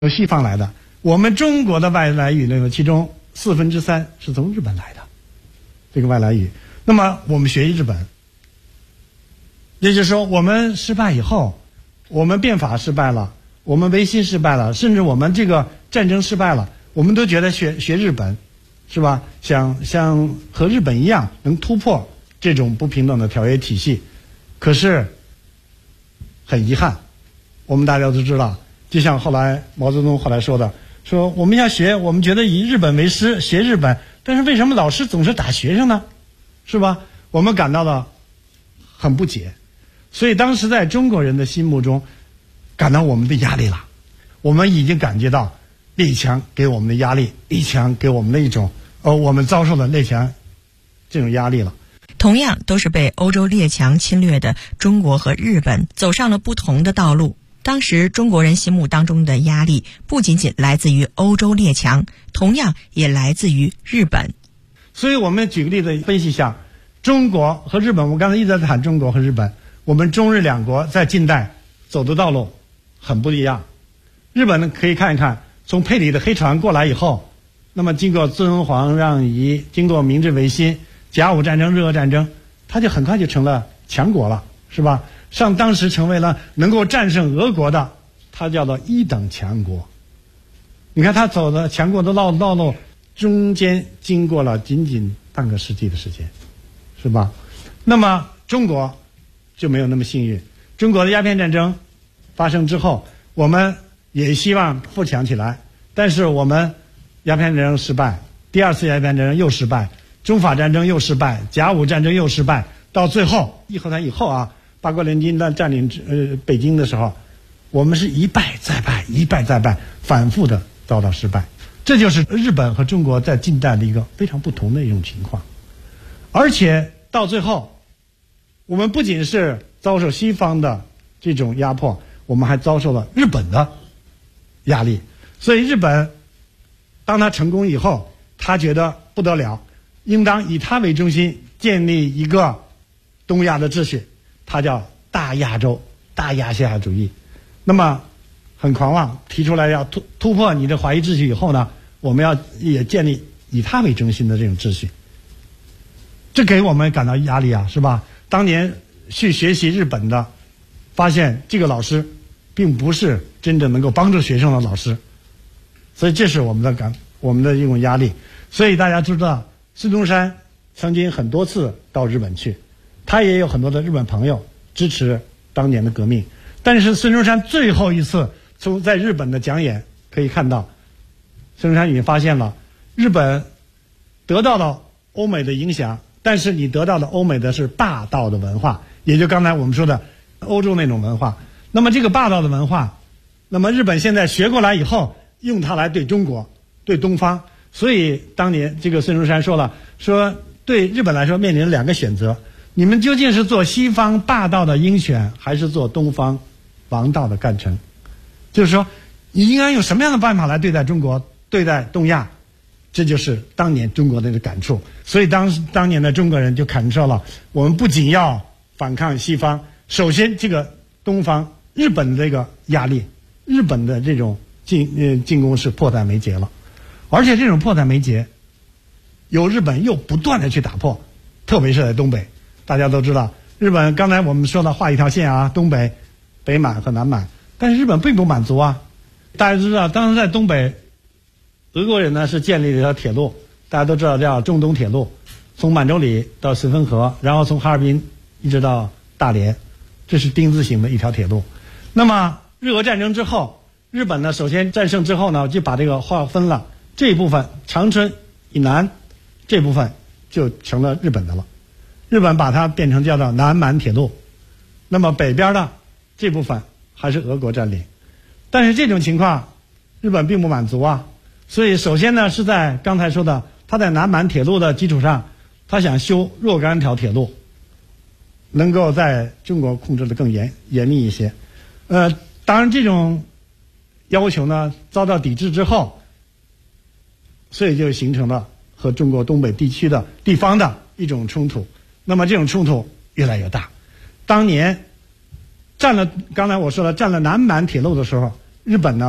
西方来的。我们中国的外来语呢，其中3/4是从日本来的，这个外来语。那么我们学日本，也就是说，我们失败以后，我们变法失败了，我们维新失败了，甚至我们这个战争失败了，我们都觉得学日本，是吧？想和日本一样，能突破这种不平等的条约体系。可是很遗憾，我们大家都知道，就像后来毛泽东后来说的，说我们要学，我们觉得以日本为师，学日本，但是为什么老师总是打学生呢？是吧？我们感到了很不解，所以当时在中国人的心目中感到我们的压力了。我们已经感觉到列强给我们的压力，列强给我们的一种我们遭受了列强这种压力了。 同样都是被欧洲列强侵略的中国和日本走上了不同的道路。当时中国人心目当中的压力不仅仅来自于欧洲列强，同样也来自于日本。 所以我们举个例子分析一下，中国和日本，我刚才一直在谈中国和日本，我们中日两国在近代走的道路很不一样。日本呢，可以看一看，从佩里的黑船过来以后，那么经过尊皇让夷，经过明治维新，甲午战争、日俄战争，它就很快就成了强国了，是吧？当时成为了能够战胜俄国的，它叫做一等强国。你看它走的强国的道路，中间经过了仅仅半个世纪的时间，是吧？那么中国就没有那么幸运。中国的鸦片战争发生之后，我们也希望富强起来，但是我们鸦片战争失败，第二次鸦片战争又失败，中法战争又失败，甲午战争又失败，到最后义和团以后啊，八国联军的占领北京的时候，我们是一败再败，一败再败，反复的遭到失败。这就是日本和中国在近代的一个非常不同的一种情况。而且到最后，我们不仅是遭受西方的这种压迫，我们还遭受了日本的压力。所以日本当他成功以后，他觉得不得了，应当以他为中心建立一个东亚的秩序，他叫大亚洲、大亚细亚主义。那么很狂妄，提出来要突破你的华夷秩序以后呢，我们要也建立以他为中心的这种秩序。这给我们感到压力啊，是吧？当年去学习日本的，发现这个老师并不是真正能够帮助学生的老师，所以这是我们的一种压力。所以大家知道，孙中山曾经很多次到日本去，他也有很多的日本朋友支持当年的革命。但是孙中山最后一次在日本的讲演可以看到，孙中山已经发现了日本得到了欧美的影响，但是你得到的欧美的是霸道的文化，也就刚才我们说的欧洲那种文化。那么这个霸道的文化，那么日本现在学过来以后，用它来对中国、对东方。所以当年这个孙中山说了，说对日本来说面临两个选择，你们究竟是做西方霸道的鹰犬，还是做东方王道的干臣？就是说你应该用什么样的办法来对待中国，对待东亚。这就是当年中国的感触。所以当年的中国人就感受了，我们不仅要反抗西方，首先这个东方日本的这个压力，日本的这种进攻是迫在眉睫了。而且这种迫在眉睫，有日本又不断的去打破，特别是在东北。大家都知道，日本刚才我们说到画一条线啊，东北、北满和南满，但是日本并不满足啊。大家知道，当时在东北，俄国人呢是建立了一条铁路，大家都知道叫中东铁路，从满洲里到绥芬河，然后从哈尔滨一直到大连，这是丁字形的一条铁路。那么日俄战争之后，日本呢首先战胜之后呢，就把这个划分了，这一部分长春以南这部分就成了日本的了，日本把它变成叫做南满铁路。那么北边的这部分还是俄国占领。但是这种情况日本并不满足啊，所以首先呢是在刚才说的，他在南满铁路的基础上，他想修若干条铁路，能够在中国控制的更严密一些。当然这种要求呢遭到抵制之后，所以就形成了和中国东北地方的一种冲突。那么这种冲突越来越大。当年刚才我说了占了南满铁路的时候，日本呢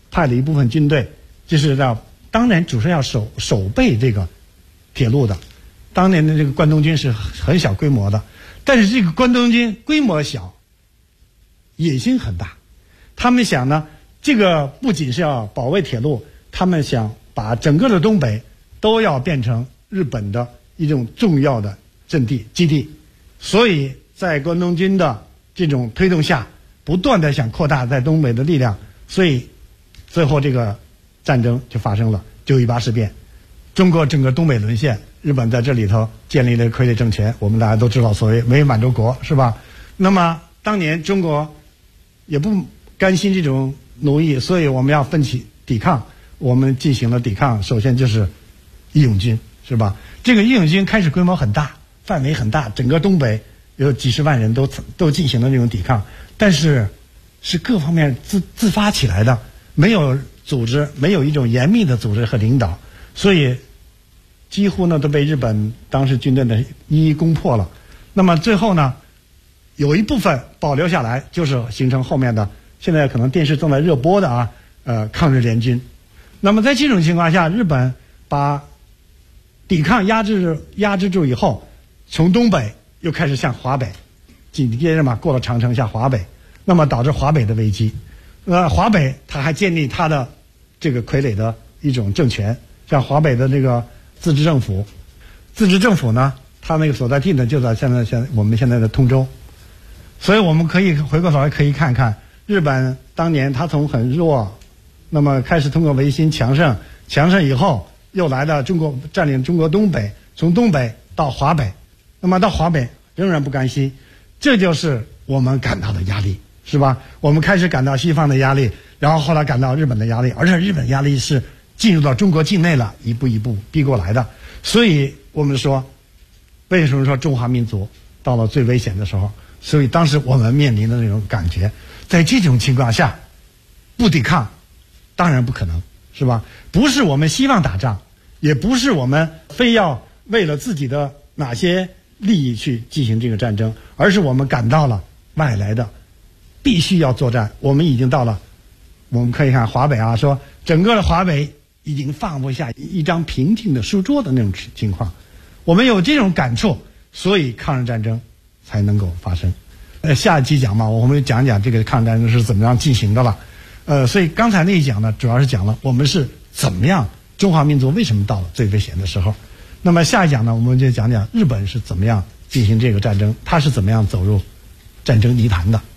派了一部分军队，就是当然主要要守备这个铁路的。当年的这个关东军是很小规模的，但是这个关东军规模小，野心很大。他们想呢，这个不仅是要保卫铁路，他们想把整个的东北都要变成日本的一种重要的阵地基地。所以在关东军的这种推动下，不断的想扩大在东北的力量，所以最后这个战争就发生了9·18事变。中国整个东北沦陷，日本在这里头建立了傀儡政权，我们大家都知道所谓伪满洲国，是吧？那么当年中国也不甘心这种奴役，所以我们要奋起抵抗。我们进行了抵抗，首先就是义勇军，是吧？这个义勇军开始规模很大，范围很大，整个东北有几十万人都进行了这种抵抗，但是是各方面自发起来的，没有组织，没有一种严密的组织和领导，所以几乎呢都被日本当时军队的一一攻破了。那么最后呢，有一部分保留下来，就是形成后面的现在可能电视正在热播的抗日联军。那么在这种情况下，日本把抵抗压制住以后，从东北又开始向华北，紧接着嘛过了长城向华北，那么导致华北的危机。华北他还建立他的这个傀儡的一种政权，像华北的这个自治政府。自治政府呢，他那个所在地呢就在我们现在的通州。所以我们可以回过头来可以看看日本当年他从很弱，那么开始通过维新强盛以后，又来到中国，占领中国东北，从东北到华北，那么到华北仍然不甘心，这就是我们感到的压力，是吧？我们开始感到西方的压力，然后后来感到日本的压力，而且日本压力是进入到中国境内了，一步一步逼过来的。所以我们说，为什么说中华民族到了最危险的时候？所以当时我们面临的那种感觉，在这种情况下，不抵抗当然不可能，是吧？不是我们希望打仗，也不是我们非要为了自己的哪些利益去进行这个战争，而是我们感到了外来的必须要作战。我们已经到了，我们可以看华北说整个的华北已经放不下一张平静的书桌的那种情况，我们有这种感触，所以抗日战争才能够发生。下一期讲嘛，我们讲讲这个抗日战争是怎么样进行的了。所以刚才那一讲呢，主要是讲了我们是怎么样，中华民族为什么到了最危险的时候。那么下一讲呢，我们就讲讲日本是怎么样进行这个战争，他是怎么样走入战争泥潭的。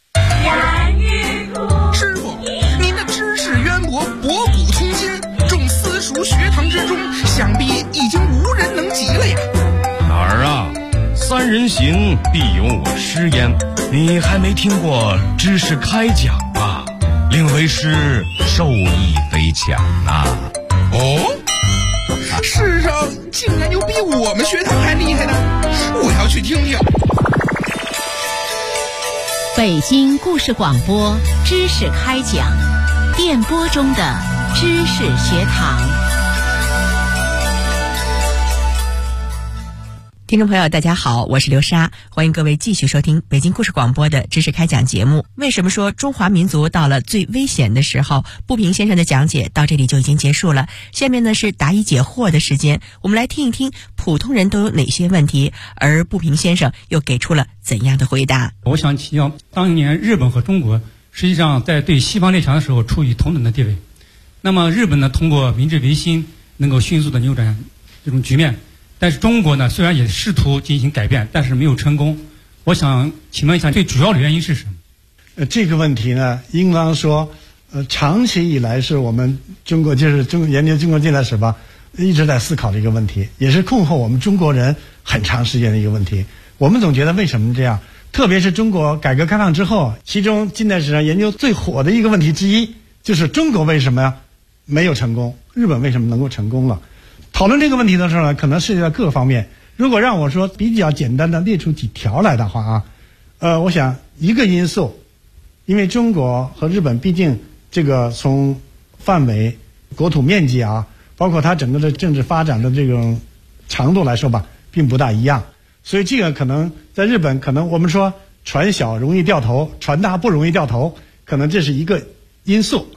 师傅，您的知识渊博，博古通今，众私塾学堂之中，想必已经无人能及了呀。 哪儿啊？三人行，必有我师焉。你还没听过知识开讲吧？令为师受益匪浅呐。 哦，世上竟然有比我们学堂还厉害的，我要去听听。 北京故事广播知识开讲，电波中的知识学堂。 听众朋友大家好，我是刘莎，欢迎各位继续收听北京故事广播的知识开讲节目。为什么说中华民族到了最危险的时候？步平先生的讲解到这里就已经结束了，下面呢是答疑解惑的时间，我们来听一听普通人都有哪些问题，而步平先生又给出了怎样的回答。 我想提到当年日本和中国实际上在对西方列强的时候处于同等的地位，那么日本呢通过明治维新能够迅速的扭转这种局面，但是中国呢虽然也试图进行改变，但是没有成功。我想请问一下，最主要的原因是什么？ 这个问题呢，应当说长期以来是我们中国研究中国近代史吧，一直在思考的一个问题，也是困惑我们中国人很长时间的一个问题。我们总觉得为什么这样，特别是中国改革开放之后，其中近代史上研究最火的一个问题之一，就是中国为什么没有成功，日本为什么能够成功了。讨论这个问题的时候呢，可能涉及到各个方面。如果让我说比较简单的列出几条来的话我想一个因素，因为中国和日本毕竟这个从范围、国土面积包括它整个的政治发展的这种长度来说吧，并不大一样，所以这个可能在日本，可能我们说船小容易掉头，船大不容易掉头，可能这是一个因素。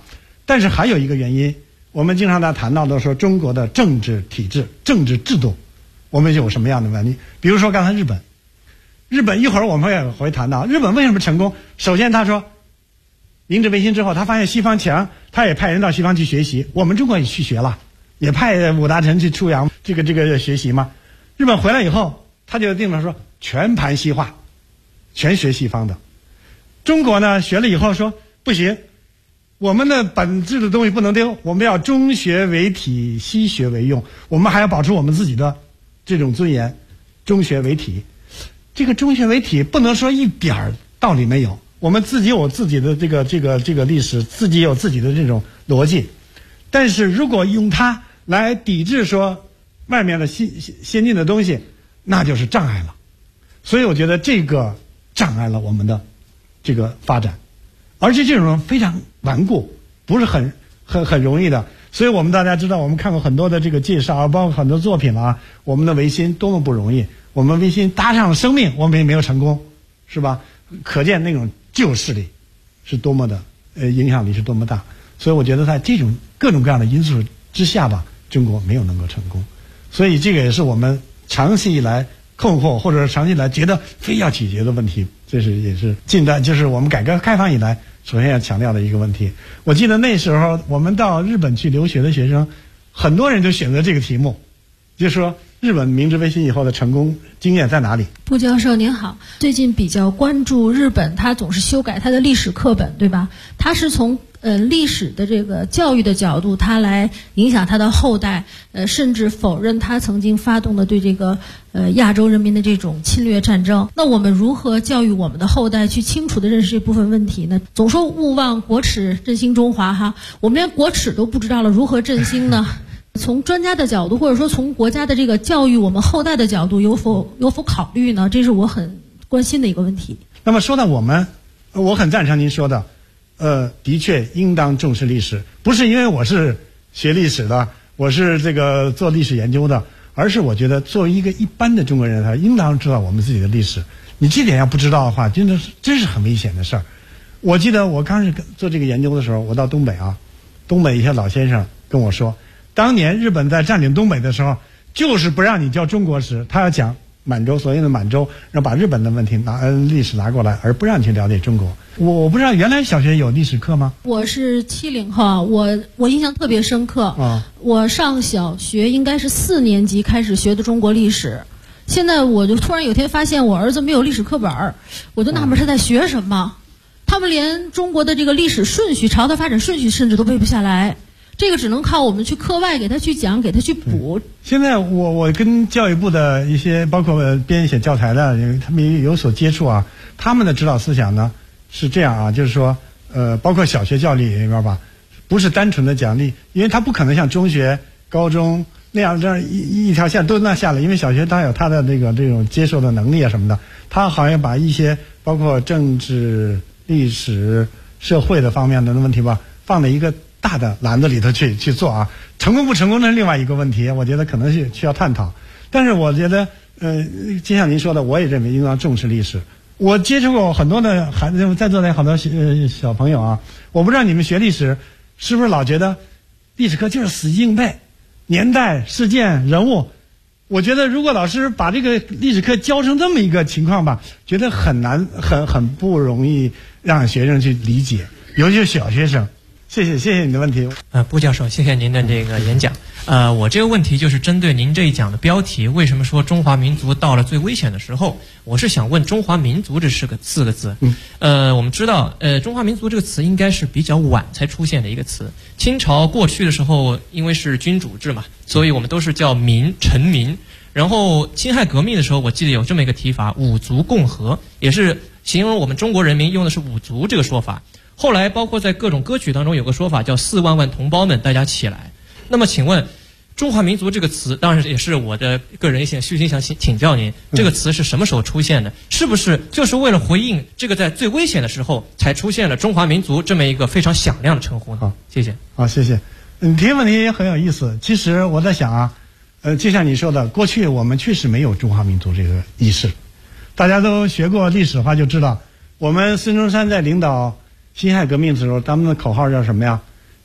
但是还有一个原因，我们经常在谈到的说中国的政治体制、政治制度，我们有什么样的问题？比如说刚才日本一会儿我们也会谈到日本为什么成功。首先他说，明治维新之后，他发现西方强，他也派人到西方去学习，我们中国也去学了，也派武大臣去出洋这个学习嘛。日本回来以后，他就定了说全盘西化，全学西方的。中国呢学了以后说不行，我们的本质的东西不能丢，我们要中学为体，西学为用，我们还要保持我们自己的这种尊严，中学为体。这个中学为体不能说一点道理没有，我们自己有自己的这个历史，自己有自己的这种逻辑，但是如果用它来抵制说外面的先进的东西，那就是障碍了。所以我觉得这个障碍了我们的这个发展，而且这种非常顽固，不是很容易的。所以我们大家知道，我们看过很多的这个介绍，包括很多作品啊，我们的维新多么不容易，我们维新搭上了生命，我们也没有成功，是吧？可见那种旧势力是多么的影响力是多么大。所以我觉得在这种各种各样的因素之下吧，中国没有能够成功。所以这个也是我们长期以来困惑，或者是长期以来觉得非要解决的问题。这是也是近代就是我们改革开放以来首先要强调的一个问题。我记得那时候我们到日本去留学的学生，很多人就选择这个题目，就是说日本明治维新以后的成功经验在哪里？ 布教授您好，最近比较关注日本，他总是修改他的历史课本，对吧？他是从历史的这个教育的角度，他来影响他的后代，甚至否认他曾经发动的对这个亚洲人民的这种侵略战争。那我们如何教育我们的后代去清楚地认识这部分问题呢？总说勿忘国耻，振兴中华哈，我们连国耻都不知道了，如何振兴呢？从专家的角度，或者说从国家的这个教育我们后代的角度，有否考虑呢？这是我很关心的一个问题。 那么说到我们，我很赞成您说的，的确应当重视历史，不是因为我是学历史的，我是这个做历史研究的，而是我觉得作为一个一般的中国人，他应当知道我们自己的历史。你这点要不知道的话，真是很危险的事儿。我记得我刚开始做这个研究的时候，我到东北啊，东北一些老先生跟我说，当年日本在占领东北的时候，就是不让你教中国史，他要讲满洲，所谓的满洲，让把日本的问题历史拿过来，而不让你去了解中国。我不知道原来小学有历史课吗？ 我是70后，我印象特别深刻啊。我上小学应该是4年级开始学的中国历史，现在我就突然有天发现我儿子没有历史课本，我就纳闷他在学什么。他们连中国的这个历史顺序、朝代发展顺序甚至都背不下来。这个只能靠我们去课外给他去讲，给他去补。 现在我跟教育部的一些包括编写教材的，他们也有所接触啊。他们的指导思想呢是这样啊，就是说包括小学教育里面吧，不是单纯的奖励，因为他不可能像中学、高中那样这样一条线都那下来，因为小学他有他的这种接受的能力啊什么的，他好像把一些包括政治、历史、社会的方面的问题吧，放在一个大的篮子里头去做啊，成功不成功那是另外一个问题，我觉得可能是需要探讨。但是我觉得就像您说的，我也认为应当重视历史。我接触过很多的孩子，在座的很多小朋友啊，我不知道你们学历史是不是老觉得历史课就是死记硬背，年代、事件、人物。我觉得如果老师把这个历史课教成这么一个情况吧，觉得很难，很不容易让学生去理解，尤其是小学生。谢谢你的问题。 布教授，谢谢您的这个演讲。我这个问题就是针对您这一讲的标题，为什么说中华民族到了最危险的时候？我是想问中华民族这4个字。我们知道，中华民族这个词应该是比较晚才出现的一个词。清朝过去的时候，因为是君主制嘛，所以我们都是叫民、臣民。然后辛亥革命的时候，我记得有这么一个提法，五族共和，也是形容我们中国人民用的是五族这个说法。后来包括在各种歌曲当中有个说法叫4万万同胞们大家起来。那么请问中华民族这个词，当然也是我的个人想请教您，这个词是什么时候出现的？是不是就是为了回应这个在最危险的时候才出现了中华民族这么一个非常响亮的称呼呢？好，谢谢。 好，谢谢。你提问题也很有意思。其实我在想啊，就像你说的，过去我们确实没有中华民族这个意识。大家都学过历史的话就知道，我们孙中山在领导辛亥革命的时候，他们的口号叫什么呀？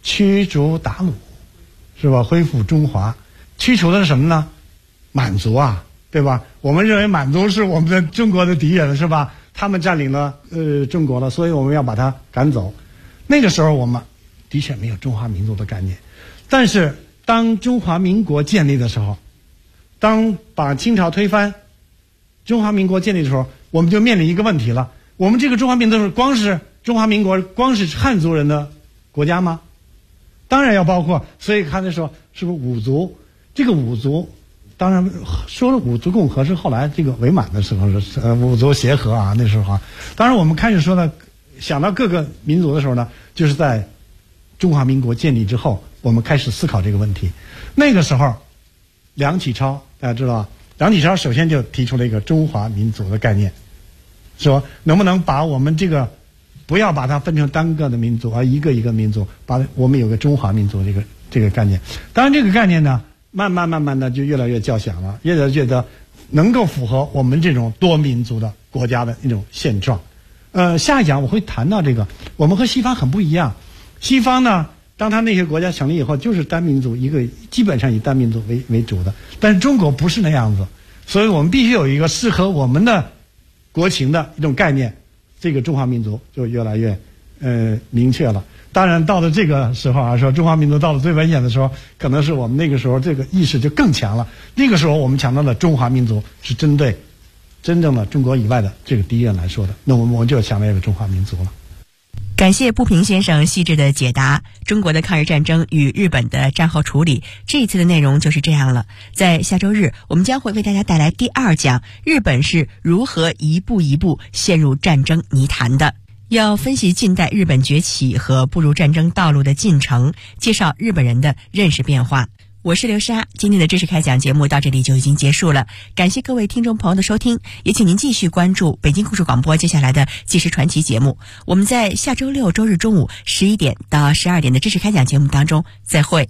驱逐鞑虏，是吧？恢复中华，驱除的是什么呢？满族啊，对吧？我们认为满族是我们的中国的敌人，是吧？他们占领了中国了，所以我们要把他赶走。那个时候我们的确没有中华民族的概念，但是当中华民国建立的时候，当把清朝推翻，中华民国建立的时候，我们就面临一个问题了：我们这个中华民族光是中华民国光是汉族人的国家吗？当然要包括。所以看的时候，是不是五族？这个五族，当然说了五族共和是后来这个伪满的时候是五族协和啊，那时候啊。当然我们开始说呢，想到各个民族的时候呢，就是在中华民国建立之后，我们开始思考这个问题。那个时候，梁启超大家知道，梁启超首先就提出了一个中华民族的概念，说能不能把我们这个不要把它分成单个的民族，而一个一个民族，把我们有个中华民族这个概念。当然这个概念呢，慢慢的就越来越较响了，越来越觉得能够符合我们这种多民族的国家的一种现状。下一讲我会谈到这个，我们和西方很不一样。西方呢，当他那些国家成立以后，就是单民族，一个基本上以单民族为主的。但是中国不是那样子，所以我们必须有一个适合我们的国情的一种概念，这个中华民族就越来越明确了。当然到了这个时候啊，说中华民族到了最危险的时候，可能是我们那个时候这个意识就更强了。那个时候我们强调的中华民族是针对真正的中国以外的这个敌人来说的，那我们就强调一个中华民族了。 感谢步平先生细致的解答中国的抗日战争与日本的战后处理。这一次的内容就是这样了，在下周日我们将会为大家带来第二讲，日本是如何一步一步陷入战争泥潭的，要分析近代日本崛起和步入战争道路的进程，介绍日本人的认识变化。我是刘莎，今天的知识开讲节目到这里就已经结束了，感谢各位听众朋友的收听，也请您继续关注北京故事广播接下来的纪实传奇节目。我们在下周六周日中午11点到12点的知识开讲节目当中再会。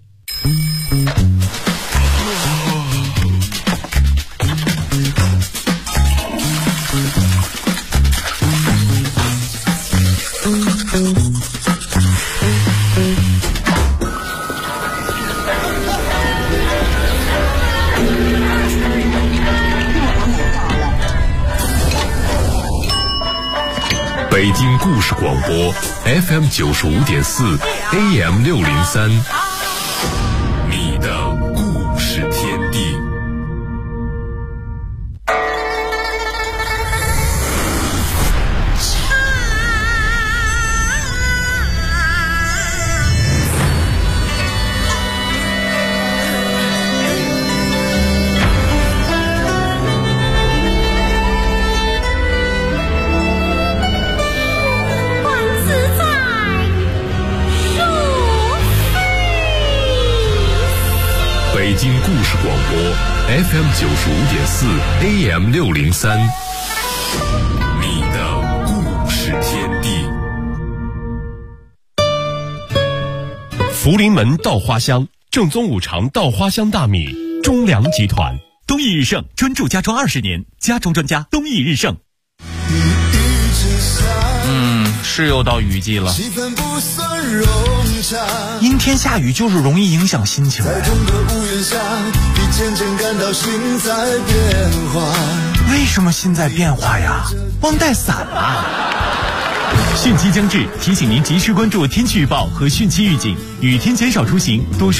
北京故事广播 FM 95.4 AM 603，你的故事天地。北京故事广播 FM 95.4 AM 603，你的故事天地。福临门稻花香，正宗五常稻花香大米，中粮集团。 东益日盛专注家装20年，家装专家东益日盛。 是又到雨季了， 阴天下雨就是容易影响心情。为什么心在变化呀？忘带伞了。汛期将至，提醒您及时关注天气预报和汛期预警，雨天减少出行，多